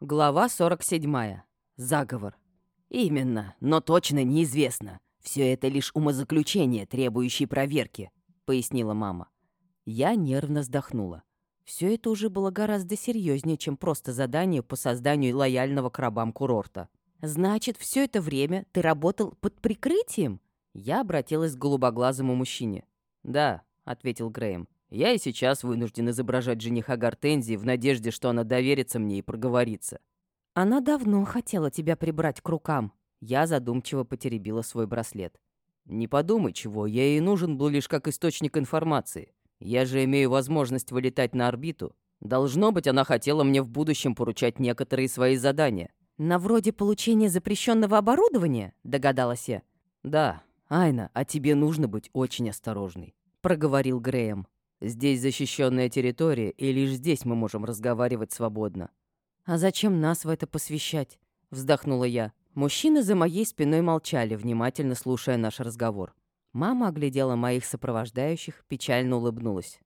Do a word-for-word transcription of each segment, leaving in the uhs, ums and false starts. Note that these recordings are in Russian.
Глава сорок седьмая. Заговор. «Именно, но точно неизвестно. Все это лишь умозаключение, требующее проверки», — пояснила мама. Я нервно вздохнула. Все это уже было гораздо серьезнее, чем просто задание по созданию лояльного к рабам курорта. «Значит, все это время ты работал под прикрытием?» Я обратилась к голубоглазому мужчине. «Да», — ответил Грэем. «Я и сейчас вынужден изображать жениха Гортензии в надежде, что она доверится мне и проговорится». «Она давно хотела тебя прибрать к рукам». Я задумчиво потеребила свой браслет. «Не подумай чего, я ей нужен был лишь как источник информации. Я же имею возможность вылетать на орбиту. Должно быть, она хотела мне в будущем поручать некоторые свои задания». «На вроде получения запрещенного оборудования?» — догадалась я. «Да, Айна, а тебе нужно быть очень осторожной», — проговорил Грэем. «Здесь защищенная территория, и лишь здесь мы можем разговаривать свободно». «А зачем нас в это посвящать?» — вздохнула я. Мужчины за моей спиной молчали, внимательно слушая наш разговор. Мама оглядела моих сопровождающих, печально улыбнулась.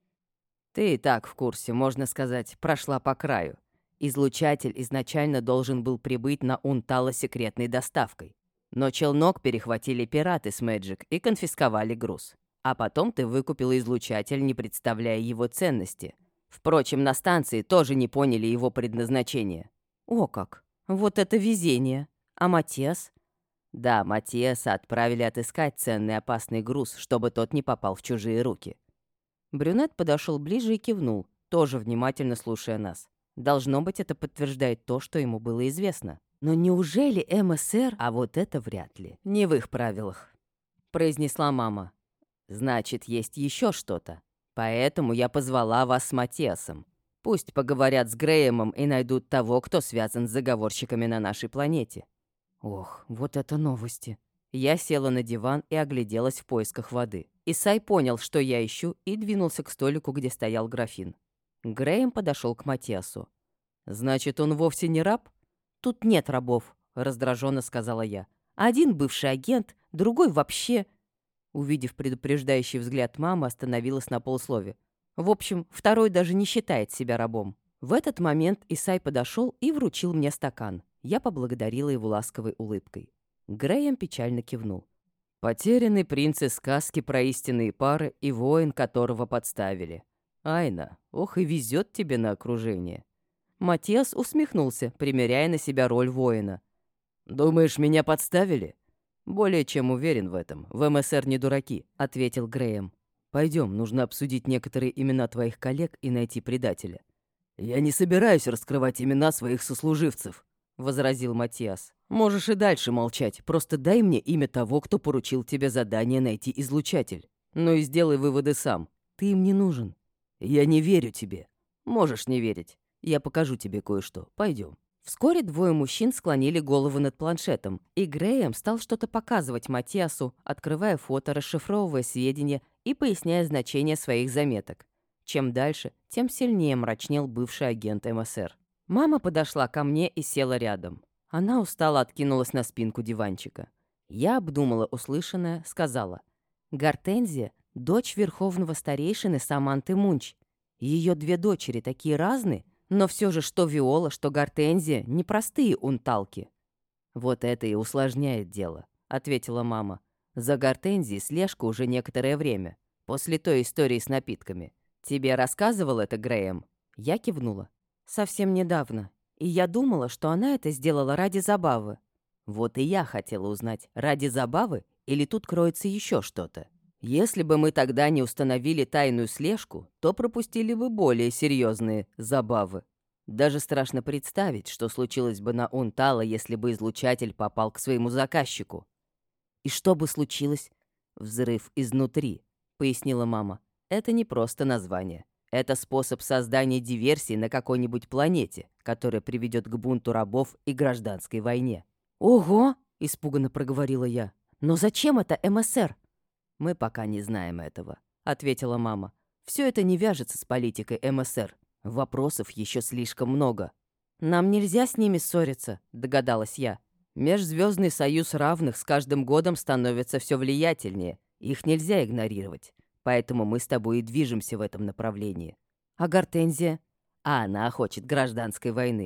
«Ты и так в курсе, можно сказать, прошла по краю. Излучатель изначально должен был прибыть на Унтала секретной доставкой. Но челнок перехватили пираты с Мэджик и конфисковали груз. А потом ты выкупила излучатель, не представляя его ценности. Впрочем, на станции тоже не поняли его предназначения». «О как! Вот это везение! А Матиас?» «Да, Матиаса отправили отыскать ценный опасный груз, чтобы тот не попал в чужие руки». Брюнет подошел ближе и кивнул, тоже внимательно слушая нас. Должно быть, это подтверждает то, что ему было известно. Но неужели МСР? А вот это вряд ли. Не в их правилах, произнесла мама. Значит, есть еще что-то. Поэтому я позвала вас с Матиасом. Пусть поговорят с Грэемом и найдут того, кто связан с заговорщиками на нашей планете. Ох, вот это новости. Я села на диван и огляделась в поисках воды. Исай понял, что я ищу, и двинулся к столику, где стоял графин. Грэем подошел к Матиасу. «Значит, он вовсе не раб?» «Тут нет рабов», — раздраженно сказала я. «Один бывший агент, другой вообще...» Увидев предупреждающий взгляд мамы, остановилась на полуслове. В общем, второй даже не считает себя рабом. В этот момент Исай подошел и вручил мне стакан. Я поблагодарила его ласковой улыбкой. Грэем печально кивнул. «Потерянный принц из сказки про истинные пары и воин, которого подставили. Айна, ох и везет тебе на окружение». Матиас усмехнулся, примеряя на себя роль воина. «Думаешь, меня подставили?» «Более чем уверен в этом. В МСР не дураки», — ответил Грэем. «Пойдем, нужно обсудить некоторые имена твоих коллег и найти предателя». «Я не собираюсь раскрывать имена своих сослуживцев», — возразил Матиас. «Можешь и дальше молчать, просто дай мне имя того, кто поручил тебе задание найти излучатель. Ну и сделай выводы сам. Ты им не нужен». «Я не верю тебе». «Можешь не верить. Я покажу тебе кое-что. Пойдем». Вскоре двое мужчин склонили голову над планшетом, и Грэем стал что-то показывать Матиасу, открывая фото, расшифровывая сведения и поясняя значение своих заметок. Чем дальше, тем сильнее мрачнел бывший агент МСР. Мама подошла ко мне и села рядом. Она устало откинулась на спинку диванчика. Я обдумала услышанное, сказала. «Гортензия — дочь верховного старейшины Саманты Мунч. Ее две дочери такие разные, но все же что Виола, что Гортензия — непростые унталки». «Вот это и усложняет дело», — ответила мама. «За Гортензией слежка уже некоторое время, после той истории с напитками. Тебе рассказывал это Грэем?» Я кивнула. «Совсем недавно. И я думала, что она это сделала ради забавы». «Вот и я хотела узнать, ради забавы или тут кроется еще что-то? Если бы мы тогда не установили тайную слежку, то пропустили бы более серьезные забавы. Даже страшно представить, что случилось бы на Унтала, если бы излучатель попал к своему заказчику». «И что бы случилось?» «Взрыв изнутри», — пояснила мама. «Это не просто название. Это способ создания диверсии на какой-нибудь планете, которая приведет к бунту рабов и гражданской войне». «Ого!» — испуганно проговорила я. «Но зачем это МСР?» «Мы пока не знаем этого», — ответила мама. «Все это не вяжется с политикой МСР. Вопросов еще слишком много». «Нам нельзя с ними ссориться», — догадалась я. «Межзвездный союз равных с каждым годом становится все влиятельнее. Их нельзя игнорировать. Поэтому мы с тобой и движемся в этом направлении». «А Гортензия?» «А она хочет гражданской войны».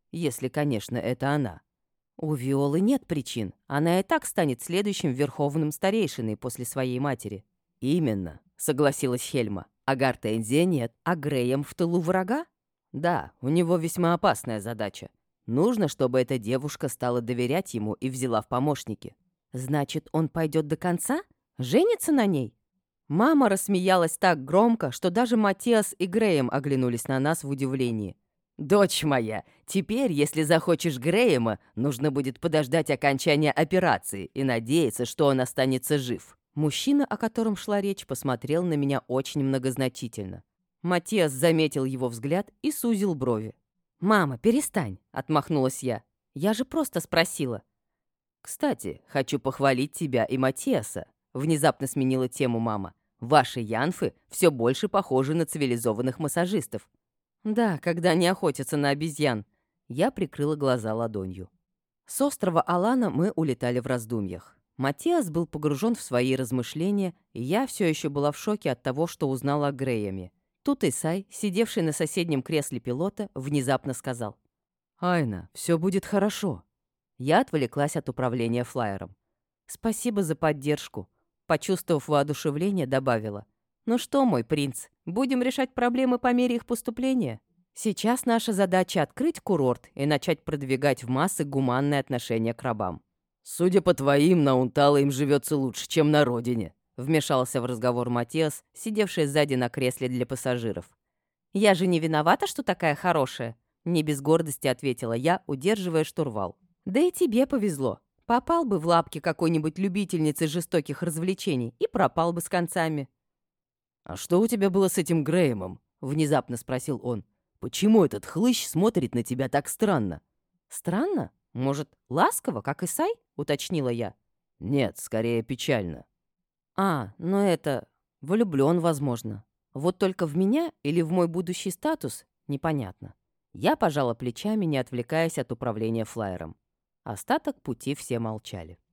Если, конечно, это она. У Виолы нет причин. Она и так станет следующим верховным старейшиной после своей матери. Именно, согласилась Хельма. А Гортензия нет. А Грэем в тылу врага? Да, у него весьма опасная задача. Нужно, чтобы эта девушка стала доверять ему и взяла в помощники. Значит, он пойдет до конца? Женится на ней? Мама рассмеялась так громко, что даже Матиас и Грэем оглянулись на нас в удивлении. «Дочь моя, теперь, если захочешь Грэема, нужно будет подождать окончания операции и надеяться, что он останется жив». Мужчина, о котором шла речь, посмотрел на меня очень многозначительно. Матиас заметил его взгляд и сузил брови. «Мама, перестань!» — отмахнулась я. «Я же просто спросила». «Кстати, хочу похвалить тебя и Матиаса», — внезапно сменила тему мама. «Ваши янфы все больше похожи на цивилизованных массажистов». «Да, когда не охотятся на обезьян». Я прикрыла глаза ладонью. С острова Алана мы улетали в раздумьях. Матиас был погружен в свои размышления, и я все еще была в шоке от того, что узнала о Грэеме. Тут Исай, сидевший на соседнем кресле пилота, внезапно сказал: «Айна, все будет хорошо». Я отвлеклась от управления флайером. «Спасибо за поддержку», — почувствовав воодушевление, добавила: «Ну что, мой принц, будем решать проблемы по мере их поступления? Сейчас наша задача — открыть курорт и начать продвигать в массы гуманное отношение к рабам». «Судя по твоим, на Унтала им живется лучше, чем на родине», — вмешался в разговор Матиас, сидевший сзади на кресле для пассажиров. «Я же не виновата, что такая хорошая», — не без гордости ответила я, удерживая штурвал. «Да и тебе повезло. Попал бы в лапки какой-нибудь любительницы жестоких развлечений и пропал бы с концами». «А что у тебя было с этим Грэемом?» — внезапно спросил он. «Почему этот хлыщ смотрит на тебя так странно?» «Странно? Может, ласково, как Исай?» — уточнила я. «Нет, скорее печально». «А, ну это... влюблён, возможно. Вот только в меня или в мой будущий статус — непонятно». Я пожала плечами, не отвлекаясь от управления флайером. Остаток пути все молчали.